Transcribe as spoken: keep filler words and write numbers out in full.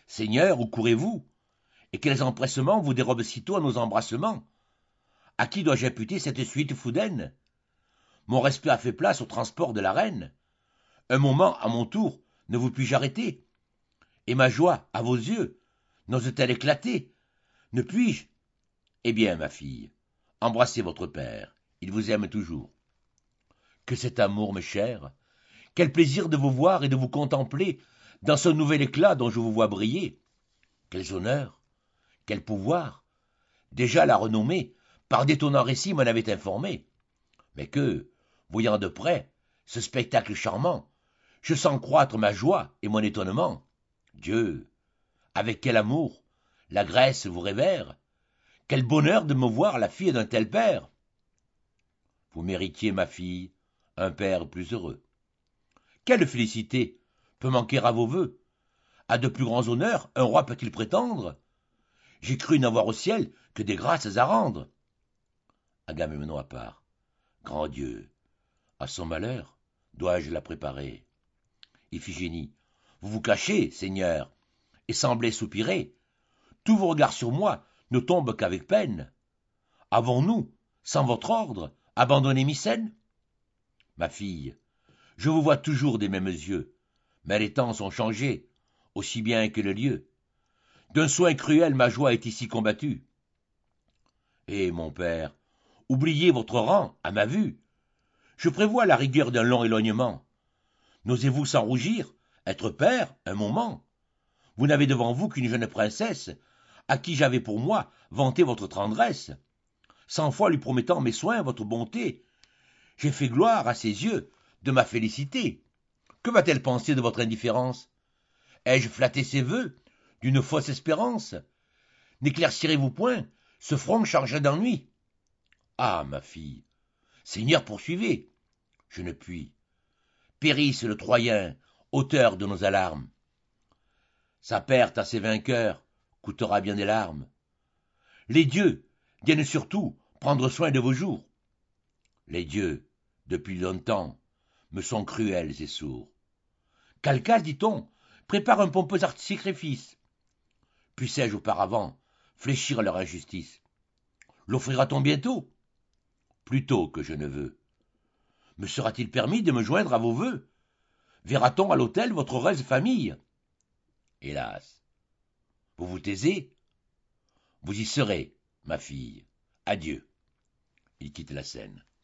Seigneur, où courez-vous? Et quels empressements vous dérobent sitôt à nos embrassements? À qui dois-je imputer cette suite foudaine? Mon respect a fait place au transport de la reine. Un moment, à mon tour, ne vous puis-je arrêter? Et ma joie, à vos yeux, n'ose-t-elle éclater? Ne puis-je? Eh bien, ma fille, embrassez votre père, il vous aime toujours. Que cet amour me chère! Quel plaisir de vous voir et de vous contempler dans ce nouvel éclat dont je vous vois briller! Quels honneurs! Quel pouvoir! Déjà la renommée, par d'étonnants récits, m'en avait informé. Mais que, voyant de près ce spectacle charmant, je sens croître ma joie et mon étonnement. Dieu! Avec quel amour la Grèce vous révère! Quel bonheur de me voir la fille d'un tel père! Vous méritiez, ma fille, un père plus heureux. Quelle félicité peut manquer à vos vœux? À de plus grands honneurs, un roi peut-il prétendre? J'ai cru n'avoir au ciel que des grâces à rendre. Agamemnon à part. Grand Dieu, à son malheur, dois-je la préparer? Iphigénie. Vous vous cachez, Seigneur, et semblez soupirer. Tous vos regards sur moi ne tombent qu'avec peine. Avons-nous, sans votre ordre, abandonné Mycène? Ma fille, je vous vois toujours des mêmes yeux, mais les temps sont changés, aussi bien que le lieu. D'un soin cruel ma joie est ici combattue. Et, mon père, oubliez votre rang, à ma vue. Je prévois la rigueur d'un long éloignement. N'osez-vous sans rougir être père un moment? Vous n'avez devant vous qu'une jeune princesse, à qui j'avais pour moi vanté votre tendresse, cent fois lui promettant mes soins, votre bonté. J'ai fait gloire à ses yeux de ma félicité. Que va-t-elle penser de votre indifférence? Ai-je flatté ses vœux d'une fausse espérance? N'éclaircirez-vous point ce front chargé d'ennui? Ah, ma fille, Seigneur, poursuivez. Je ne puis. Périsse le Troyen, auteur de nos alarmes. Sa perte à ses vainqueurs coûtera bien des larmes. Les dieux viennent surtout prendre soin de vos jours. Les dieux, depuis longtemps, me sont cruels et sourds. Calcas, dit-on, prépare un pompeux sacrifice. Puissais-je auparavant fléchir leur injustice? L'offrira-t-on bientôt? Plus tôt que je ne veux. Me sera-t-il permis de me joindre à vos vœux? Verra-t-on à l'autel votre heureuse famille? Hélas, vous vous taisez? Vous y serez, ma fille. Adieu. Il quitte la scène.